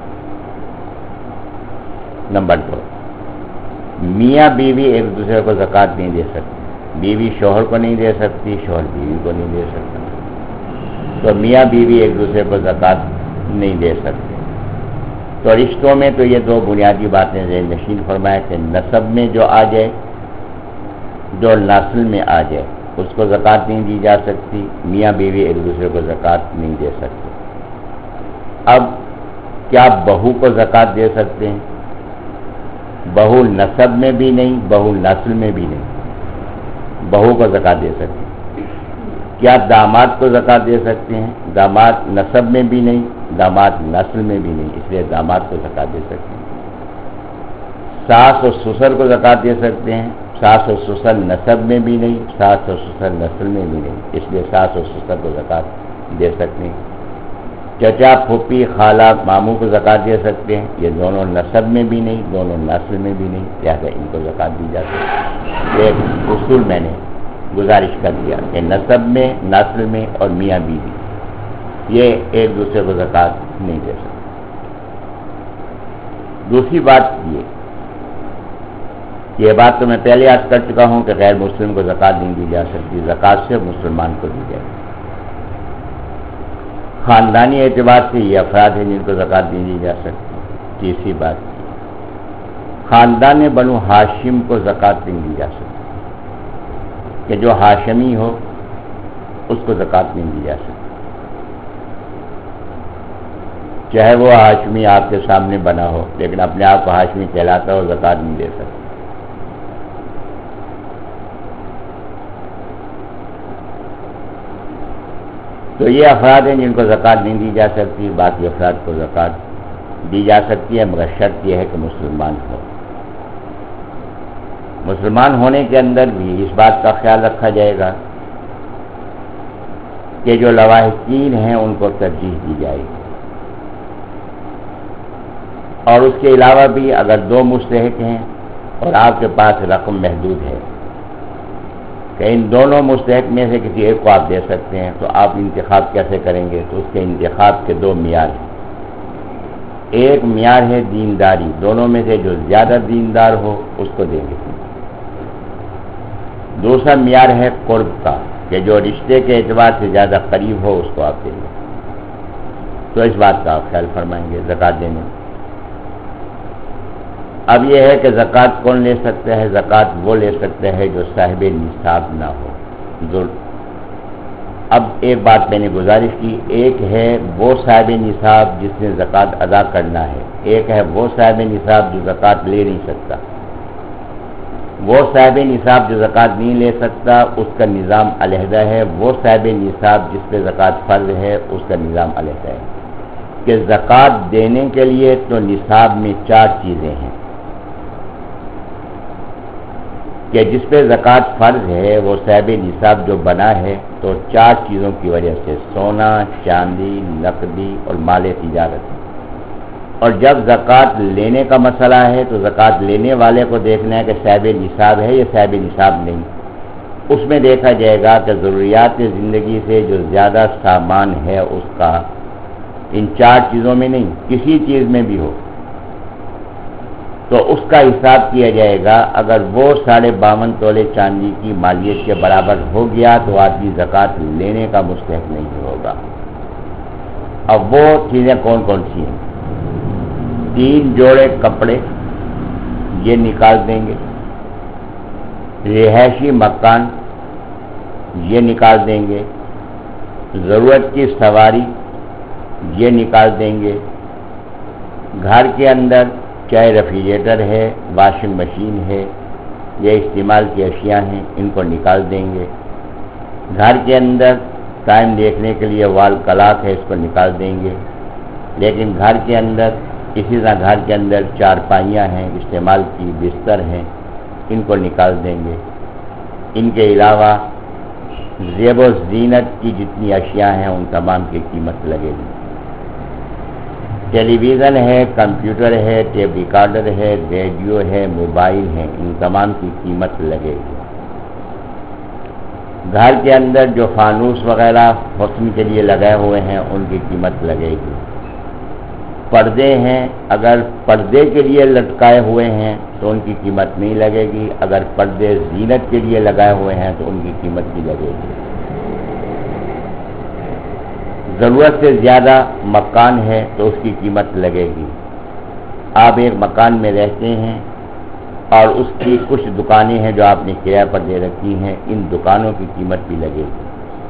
نمبر دو، میاں بیوی ایک دوسرے کو زکوٰۃ نہیں دے سکتی، بیوی شوہر کو نہیں دے سکتی، شوہر بیوی کو نہیں دے سکتا، تو میاں بیوی ایک دوسرے کو زکوٰۃ نہیں دے سکتے۔ تو رشتوں میں تو یہ دو بنیادی باتیں ذہن نشین فرمائے کہ نسب میں جو آ جائے، جو نسل میں آ جائے اس کو زکوٰۃ نہیں دی جا سکتی، میاں بیوی ایک دوسرے کو زکوٰۃ نہیں دے سکتے۔ اب کیا بہو کو زکوٰۃ دے سکتے ہیں؟ بہو نسب میں بھی نہیں، بہو نسل میں بھی نہیں، بہو کو زکوٰۃ دے سکتے ہیں۔ کیا داماد کو زکوٰۃ دے سکتے ہیں؟ داماد نسب میں بھی نہیں، داماد نسل میں بھی نہیں، اس لیے داماد کو زکوٰۃ دے سکتے ہیں۔ ساس اور سسر کو زکوٰۃ دے سکتے ہیں، ساس اور سسر نسب میں بھی نہیں، ساس اور سسر نسل میں بھی نہیں، اس لیے ساس اور سسر کو زکوٰۃ دے سکتے ہیں۔ چچا پھوپھی خالہ ماموں کو زکوٰۃ دے سکتے ہیں، یہ دونوں نسب میں بھی نہیں، دونوں نسل میں بھی نہیں، لہٰذا ان کو زکوٰۃ دی جاتی ہے۔ ایک اصول میں نے گزارش کر دیا کہ نسب میں، نسل میں اور میاں بیوی یہ ایک دوسرے کو زکوٰۃ نہیں دے سکتے۔ دوسری بات یہ یہ بات تو میں پہلے عرض کر چکا ہوں کہ غیر مسلم کو زکوٰۃ نہیں دی جا سکتی، زکوٰۃ سے مسلمان کو دی جائے۔ خاندانی اعتبار سے یہ افراد ہیں جن کو زکوٰۃ نہیں دی جا سکتی۔ تیسری بات خاندان بنو ہاشم کو زکوٰۃ نہیں دی جا سکتی، کہ جو ہاشمی ہو اس کو زکوٰۃ نہیں دی جا سکتی، چاہے وہ ہاشمی آپ کے سامنے بنا ہو لیکن اپنے آپ کو ہاشمی کہلاتا ہو، زکوٰۃ نہیں دے سکتا۔ تو یہ افراد ہیں جن کو زکوٰۃ نہیں دی جا سکتی، باقی افراد کو زکوٰۃ دی جا سکتی ہے، مگر شرط یہ ہے کہ مسلمان ہو۔ مسلمان ہونے کے اندر بھی اس بات کا خیال رکھا جائے گا کہ جو لواحقین ہیں ان کو ترجیح دی جائے گی، اور اس کے علاوہ بھی اگر دو مستحق ہیں اور آپ کے پاس رقم محدود ہے کہ ان دونوں مستحق میں سے کسی ایک کو آپ دے سکتے ہیں، تو آپ انتخاب کیسے کریں گے؟ تو اس کے انتخاب کے دو معیار ہیں۔ ایک معیار ہے دینداری، دونوں میں سے جو زیادہ دیندار ہو اس کو دیں گے۔ دوسرا معیار ہے قرب کا، کہ جو رشتے کے اعتبار سے زیادہ قریب ہو اس کو آپ دیں گے۔ تو اس بات کا آپ خیال فرمائیں گے زکوٰۃ دینے میں۔ اب یہ ہے کہ زکوٰۃ کون لے سکتا ہے؟ زکوٰۃ وہ لے سکتا ہے جو صاحب نصاب نہ ہو۔ اب ایک بات میں نے گزارش کی، ایک ہے وہ صاحب نصاب جس نے زکوٰۃ ادا کرنا ہے، ایک ہے وہ صاحب نصاب جو زکوٰۃ لے نہیں سکتا۔ وہ صاحب نصاب جو زکوٰۃ نہیں لے سکتا اس کا نظام علیحدہ ہے، وہ صاحب نصاب جس پہ زکوٰۃ فرض ہے اس کا نظام علیحدہ ہے، کہ زکوٰۃ دینے کے لیے تو نصاب میں چار چیزیں ہیں، کہ جس پہ زکوٰۃ فرض ہے وہ صاحب نصاب جو بنا ہے تو چار چیزوں کی وجہ سے، سونا، چاندی، نقدی اور مال تجارت۔ اور جب زکوٰۃ لینے کا مسئلہ ہے تو زکوٰۃ لینے والے کو دیکھنا ہے کہ صاحب نصاب ہے یا صاحب نصاب نہیں۔ اس میں دیکھا جائے گا کہ ضروریات زندگی سے جو زیادہ سامان ہے اس کا ان چار چیزوں میں نہیں کسی چیز میں بھی ہو تو اس کا حساب کیا جائے گا۔ اگر وہ ساڑھے باون تولے چاندی کی مالیت کے برابر ہو گیا تو آدمی زکوٰۃ لینے کا مستحق نہیں ہوگا۔ اب وہ چیزیں کون کون سی ہیں؟ تین جوڑے کپڑے یہ نکال دیں گے، رہائشی مکان یہ نکال دیں گے، ضرورت کی سواری یہ نکال دیں گے، گھر کے اندر چاہے ریفریجریٹر ہے، واشنگ مشین ہے، یہ استعمال کی اشیاء ہیں ان کو نکال دیں گے، گھر کے اندر ٹائم دیکھنے کے لیے وال کلاک ہے، اس کو نکال دیں گے، لیکن گھر کے اندر اسی طرح گھر کے اندر چارپائیاں ہیں استعمال کی، بستر ہیں، ان کو نکال دیں گے۔ ان کے علاوہ زیب و زینت کی جتنی اشیاء ہیں ان تمام کی قیمت لگے گی۔ ٹیلی ویژن ہے، کمپیوٹر ہے، ٹیپ ریکارڈر ہے، ریڈیو ہے، موبائل ہے، ان تمام کی قیمت لگے گی۔ گھر کے اندر جو فانوس وغیرہ حسن کے لیے لگائے ہوئے ہیں ان کی قیمت لگے گی۔ پردے ہیں، اگر پردے کے لیے لٹکائے ہوئے ہیں تو ان کی قیمت نہیں لگے گی، اگر پردے زینت کے لیے لگائے ہوئے ہیں تو ان کی قیمت بھی لگے گی۔ ضرورت سے زیادہ مکان ہے تو اس کی قیمت لگے گی۔ آپ ایک مکان میں رہتے ہیں اور اس کی کچھ دکانیں ہیں جو آپ نے کرایہ پر دے رکھی ہیں، ان دکانوں کی قیمت بھی لگے گی۔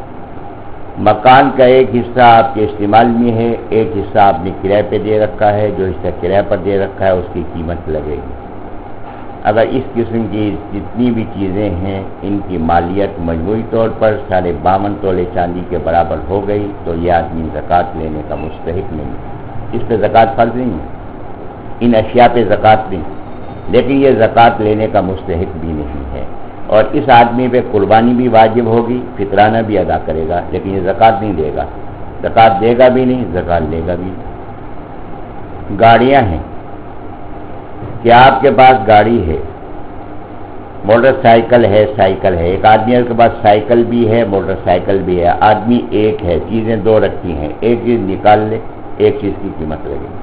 مکان کا ایک حصہ آپ کے استعمال میں ہے، ایک حصہ آپ نے کرایہ پہ دے رکھا ہے، جو حصہ کرایہ پر دے رکھا ہے اس کی قیمت لگے گی۔ اگر اس قسم کی جتنی بھی چیزیں ہیں ان کی مالیت مجموعی طور پر ساڑھے باون تولے چاندی کے برابر ہو گئی تو یہ آدمی زکوٰۃ لینے کا مستحق نہیں، اس پہ زکوٰۃ فرض نہیں ہے، ان اشیاء پہ زکوٰۃ نہیں، لیکن یہ زکوٰۃ لینے کا مستحق بھی نہیں ہے۔ اور اس آدمی پہ قربانی بھی واجب ہوگی، فطرانہ بھی ادا کرے گا، لیکن یہ زکوٰۃ نہیں دے گا، زکوٰۃ دے گا بھی نہیں، زکوٰۃ لے گا بھی نہیں۔ گاڑیاں ہیں کہ آپ کے پاس گاڑی ہے، موٹر سائیکل ہے، سائیکل ہے، ایک آدمی کے پاس سائیکل بھی ہے، موٹر سائیکل بھی ہے، آدمی ایک ہے، چیزیں دو رکھی ہیں، ایک چیز نکال لے، ایک چیز کی قیمت لگے گی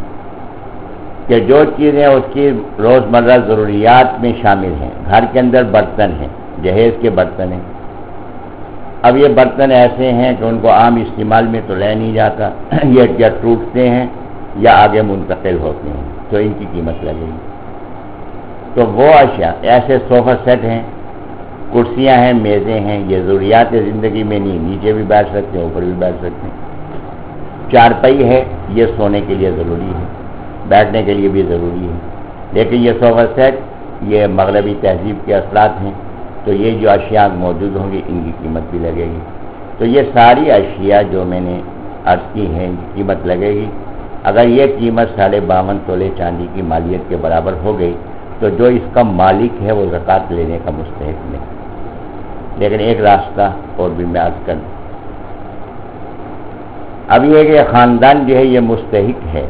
کہ جو چیزیں اس کی روزمرہ ضروریات میں شامل ہیں۔ گھر کے اندر برتن ہیں، جہیز کے برتن ہیں، اب یہ برتن ایسے ہیں کہ ان کو عام استعمال میں تو لے نہیں جاتا، یہ یا ٹوٹتے ہیں یا آگے منتقل ہوتے ہیں تو ان کی قیمت لگے گی۔ تو وہ اشیاء ایسے صوفہ سیٹ ہیں، کرسیاں ہیں، میزیں ہیں، یہ ضروریات زندگی میں نہیں، نیچے بھی بیٹھ سکتے ہیں، اوپر بھی بیٹھ سکتے ہیں۔ چارپائی ہے، یہ سونے کے لیے ضروری ہے، بیٹھنے کے لیے بھی ضروری ہے، لیکن یہ صوفہ سیٹ یہ مغربی تہذیب کے اثرات ہیں، تو یہ جو اشیاء موجود ہوں گی ان کی قیمت بھی لگے گی۔ تو یہ ساری اشیاء جو میں نے عرض کی ہیں ان کی قیمت لگے گی۔ اگر یہ قیمت ساڑھے باون تولے چاندی کی مالیت کے برابر ہو گئی تو جو اس کا مالک ہے وہ زکوٰۃ لینے کا مستحق نہیں۔ لیکن ایک راستہ اور بھی میں عرض کر دوں، اب یہ کہ خاندان جو ہے یہ مستحق ہے،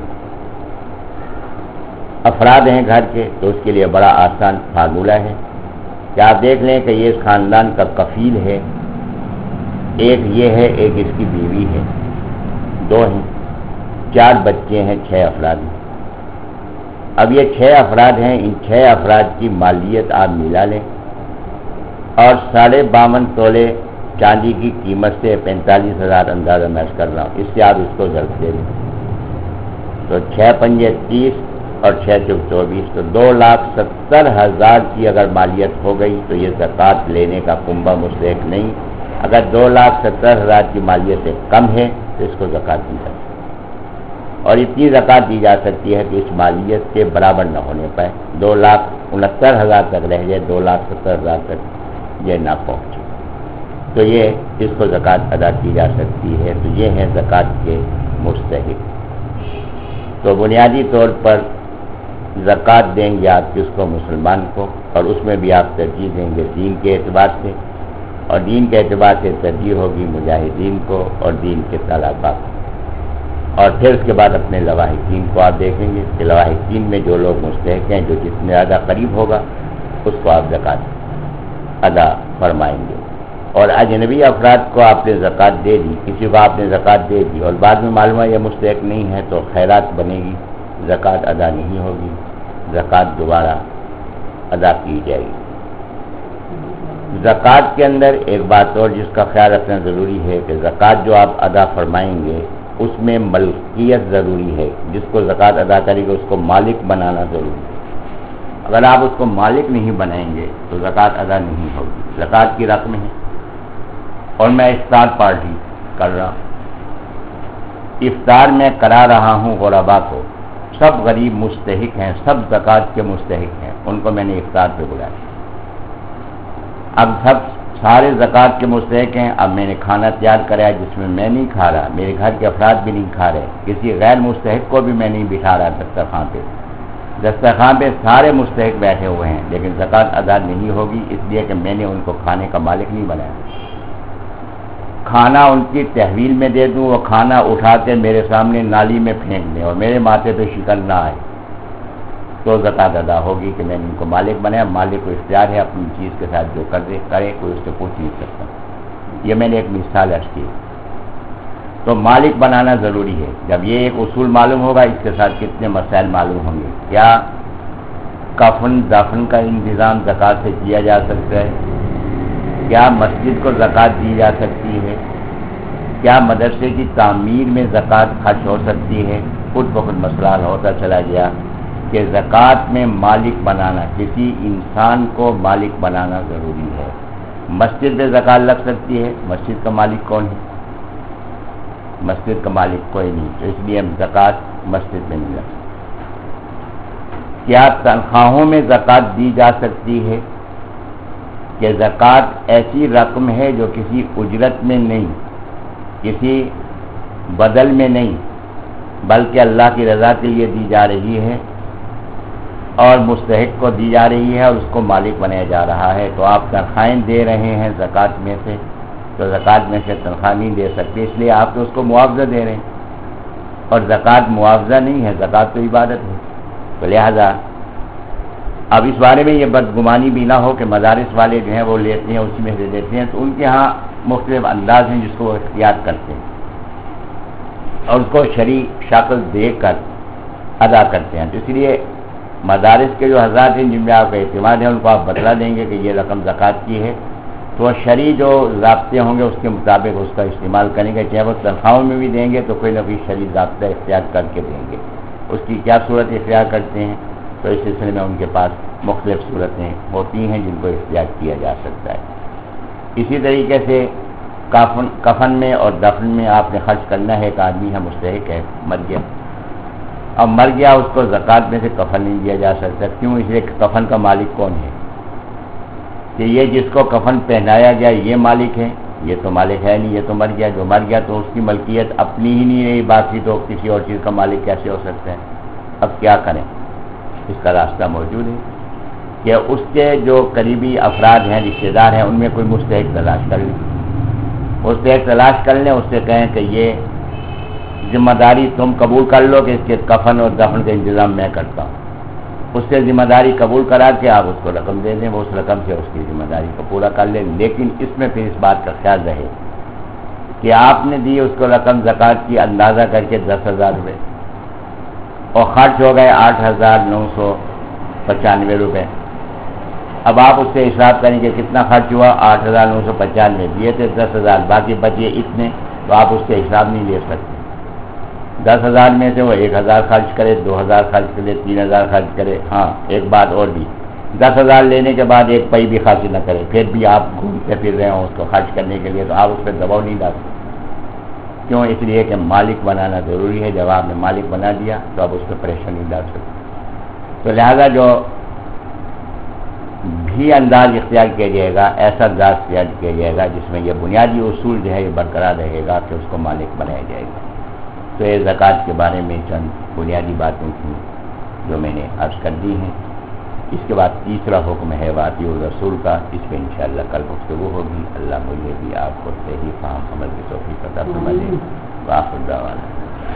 افراد ہیں گھر کے، تو اس کے لیے بڑا آسان فارمولہ ہے کہ آپ دیکھ لیں کہ یہ خاندان کا کفیل ہے، ایک یہ ہے، ایک اس کی بیوی ہے، دو ہیں، چار بچے ہیں، چھ افراد ہیں۔ اب یہ چھ افراد ہیں، ان چھ افراد کی مالیت آپ ملا لیں اور ساڑھے باون تولے چاندی کی قیمت سے پینتالیس ہزار اندازہ میں کر رہا ہوں، اس سے آپ اس کو ضرب دے لیں تو چھ پنجے تیس اور چھ چوک چوبیس، تو دو لاکھ ستر ہزار کی اگر مالیت ہو گئی تو یہ زکوٰۃ لینے کا کنبہ مستحق نہیں۔ اگر دو لاکھ ستر ہزار کی مالیت سے کم ہے تو اس کو زکوٰۃ دی جائے، اور اتنی زکوٰۃ دی جا سکتی ہے کہ اس مالیت کے برابر نہ ہونے پائے، دو لاکھ انہتر ہزار تک رہ جائے، دو لاکھ ستر ہزار تک یہ نہ پہنچے تو یہ اس کو زکوٰۃ ادا کی جا سکتی ہے۔ تو یہ ہیں زکوٰۃ کے مستحق۔ تو بنیادی طور پر زکوٰۃ دیں گے آپ کس کو؟ مسلمان کو، اور اس میں بھی آپ ترجیح دیں گے دین کے اعتبار سے، اور دین کے اعتبار سے ترجیح ہوگی مجاہدین کو اور دین کے طلباء کو، اور پھر اس کے بعد اپنے لواحقین کو آپ دیکھیں گے کہ لواحقین میں جو لوگ مستحق ہیں، جو جتنے زیادہ قریب ہوگا اس کو آپ زکوٰۃ ادا فرمائیں گے۔ اور اجنبی افراد کو آپ نے زکوٰۃ دے دی، کسی کو آپ نے زکوٰۃ دے دی اور بعد میں معلوم ہے یہ مستحق نہیں ہے تو خیرات بنے گی، زکوٰۃ ادا نہیں ہوگی، زکوٰۃ دوبارہ ادا کی جائے گی۔ زکوٰۃ کے اندر ایک بات اور جس کا خیال رکھنا ضروری ہے کہ زکوٰۃ جو آپ ادا فرمائیں گے اس میں ملکیت ضروری ہے، جس کو زکوٰۃ ادا کرے گا اس کو مالک بنانا ضروری ہے۔ اگر آپ اس کو مالک نہیں بنائیں گے تو زکوٰۃ ادا نہیں ہوگی۔ زکوٰۃ کی رقم ہے اور میں افطار پارٹی کر رہا ہوں، افطار میں کرا رہا ہوں غربا کو، سب غریب مستحق ہیں، سب زکوٰۃ کے مستحق ہیں، ان کو میں نے افطار پہ بلایا۔ اب سب سارے زکوٰۃ کے مستحق ہیں، اب میں نے کھانا تیار کرا ہے جس میں میں نہیں کھا رہا، میرے گھر کے افراد بھی نہیں کھا رہے، کسی غیر مستحق کو بھی میں نہیں بٹھا رہا دسترخوان پہ، دسترخوان پہ سارے مستحق بیٹھے ہوئے ہیں لیکن زکوٰۃ ادا نہیں ہوگی، اس لیے کہ میں نے ان کو کھانے کا مالک نہیں بنایا۔ کھانا ان کی تحویل میں دے دوں، وہ کھانا اٹھا کے میرے سامنے نالی میں پھینک دیں اور میرے ماتھے پہ شکن نہ آئے تو زکوٰۃ ادا ہوگی کہ میں نے ان کو مالک بنایا۔ مالک کو اختیار ہے اپنی چیز کے ساتھ جو کر دے کرے، کوئی اس سے پوچھ نہیں سکتا۔ یہ میں نے ایک مثال عرض کی۔ تو مالک بنانا ضروری ہے۔ جب یہ ایک اصول معلوم ہوگا، اس کے ساتھ کتنے مسائل معلوم ہوں گے۔ کیا کفن دفن کا انتظام زکوٰۃ سے کیا جا سکتا ہے؟ کیا مسجد کو زکوٰۃ دی جا سکتی ہے؟ کیا مدرسے کی تعمیر میں زکوٰۃ خرچ ہو سکتی ہے؟ خود بخود مسئلہ ہوتا چلا گیا کہ زکوٰۃ میں مالک بنانا، کسی انسان کو مالک بنانا ضروری ہے۔ مسجد میں زکوٰۃ لگ سکتی ہے، مسجد کا مالک کون ہے؟ مسجد کا مالک کوئی نہیں، تو اس لیے زکوٰۃ مسجد میں نہیں لگ سکتی۔ کیا تنخواہوں میں زکوٰۃ دی جا سکتی ہے؟ کہ زکوٰۃ ایسی رقم ہے جو کسی اجرت میں نہیں، کسی بدل میں نہیں، بلکہ اللہ کی رضا کے لیے دی جا رہی ہے اور مستحق کو دی جا رہی ہے اور اس کو مالک بنایا جا رہا ہے۔ تو آپ تنخواہیں دے رہے ہیں زکوٰۃ میں سے، تو زکوٰۃ میں سے تنخواہ نہیں دے سکتے، اس لیے آپ تو اس کو معاوضہ دے رہے ہیں، اور زکوٰۃ معاوضہ نہیں ہے، زکوٰۃ تو عبادت ہے۔ تو لہذا اب اس بارے میں یہ بدگمانی بھی نہ ہو کہ مدارس والے جو ہیں وہ لیتے ہیں اسی میں دے دیتے ہیں، تو ان کے ہاں مختلف انداز ہیں جس کو وہ اختیار کرتے ہیں اور اس کو شرعی شکل دے کر ادا کرتے ہیں۔ تو اس لیے مدارس کے جو حضرات ہیں جن میں آپ کا اعتماد ہے ان کو آپ بتلا دیں گے کہ یہ رقم زکوٰۃ کی ہے، تو شرعی جو ضابطے ہوں گے اس کے مطابق اس کا استعمال کریں گے، چاہے وہ تنخواہوں میں بھی دیں گے تو کوئی نہ کوئی شرعی ضابطہ اختیار کر کے دیں گے۔ اس کی کیا صورت اختیار کرتے ہیں تو اس سلسلے میں ان کے پاس مختلف صورتیں ہوتی ہیں جن کو اختیار کیا جا سکتا ہے۔ اسی طریقے سے کفن کفن میں اور دفن میں آپ نے خرچ کرنا ہے، ایک آدمی ہے مستحق ہے، مر گیا، اب مر گیا، اس کو زکوٰۃ میں سے کفن نہیں دیا جا سکتا۔ کیوں؟ اس لیے کہ کفن کا مالک کون ہے؟ کہ یہ جس کو کفن پہنایا گیا یہ مالک ہے؟ یہ تو مالک ہے نہیں، یہ تو مر گیا، جو مر گیا تو اس کی ملکیت اپنی ہی نہیں رہی، باقی تو کسی اور چیز کا مالک کیسے ہو سکتا ہے؟ اب کیا کریں؟ اس کا راستہ موجود ہے کہ اس کے جو قریبی افراد ہیں، رشتہ دار ہیں، ان میں کوئی مستحق تلاش کر لیں، مستحق تلاش کر لیں، اس سے کہیں کہ یہ ذمہ داری تم قبول کر لو کہ اس کے کفن اور دفن کا انتظام میں کرتا ہوں، اس سے ذمہ داری قبول کرا کے آپ اس کو رقم دے دیں، وہ اس رقم سے اس کی ذمہ داری کو پورا کر لیں۔ لیکن اس میں پھر اس بات کا خیال رہے کہ آپ نے دی اس کو رقم زکوٰۃ کی اندازہ کر کے دس ہزار روپے اور خرچ ہو گئے آٹھ ہزار نو سو پچانوے روپے۔ اب آپ اس سے حساب کریں کہ کتنا خرچ ہوا، آٹھ ہزار نو سو پچانوے، دیے تھے دس ہزار، باقی بچے اتنے، تو آپ اس سے حساب نہیں لے سکتے۔ دس ہزار میں سے وہ ایک ہزار خرچ کرے، دو ہزار خرچ کرے، تین ہزار خرچ کرے۔ ہاں ایک بات اور بھی، دس ہزار لینے کے بعد ایک پئی بھی خرچ نہ کرے، پھر بھی آپ گھومتے پھر رہے ہوں اس کو خرچ کرنے کے لیے، تو آپ اس پہ دباؤ نہیں ڈال سکتے۔ کیوں؟ اس لیے کہ مالک بنانا ضروری ہے، جب آپ نے مالک بنا دیا تو اب اس پہ پریشر نہیں ڈال سکتے۔ تو لہذا جو بھی انداز اختیار کیا جائے گا، ایسا انداز اختیار کیا جائے گا جس میں یہ بنیادی اصول جو ہے یہ برقرار رہے گا کہ اس کو مالک بنایا جائے گا۔ تو یہ زکوٰۃ کے بارے میں چند بنیادی باتیں تھیں جو میں نے عرض کر دی ہیں۔ اس کے بعد تیسرا حکم ہے واطیع الرسول کا، اس پہ انشاءاللہ کل گفتگو ہوگی۔ اللہ مجھے بھی آپ کو صحیح فہم عمل کی توفیق عطا فرمائے۔ وآخر دعوانا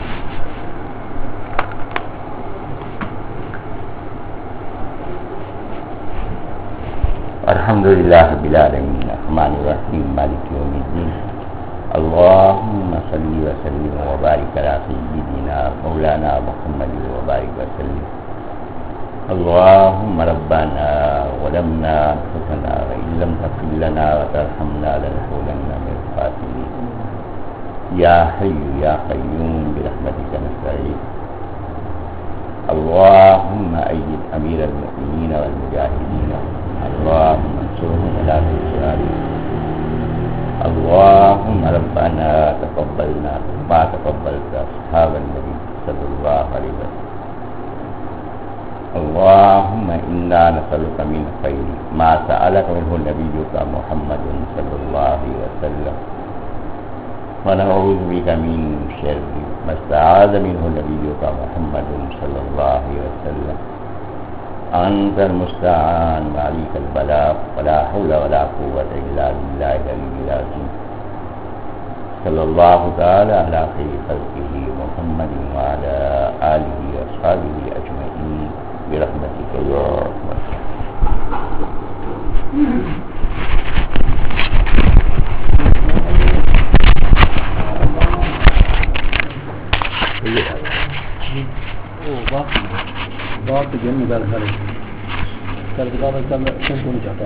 الحمدللہ رب العالمین الرحمن الرحیم مالک یوم الدین اللہم صلی وسلم وبارک علی سیدنا مولانا محمد وبارک وسلم اللہم ربنا ظلمنا انفسنا وإن لم تغفر لنا وترحمنا لنكونن من الخاسرین یا حی یا قیوم برحمتک نستغیث اللہم اید امیر المؤمنین والمجاہدین اللہم انصرهم علی انصارهم اللہم ربنا تقبلنا ما تقبلت اصحاب النبی صلی اللہ علیہ وسلم اللهم إنا نسألك من خير ما سألك منه نبيك محمد صلى الله عليه وسلم ونعوذ بك من شر ما استعاذ منه نبيك محمد صلى الله عليه وسلم أنت المستعان وعليك البلاغ ولا حول ولا قوة إلا بالله العلي العظيم صلى الله تعالى على خير خلقه محمد وعلى آله وأصحابه أجمعين برحمتك يا أرحم بات جن میں گل کرے کل کتاب کل کون کون چاہتا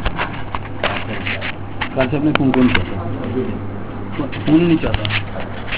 کل سے اپنے کون کون چاہتا کون نہیں چاہتا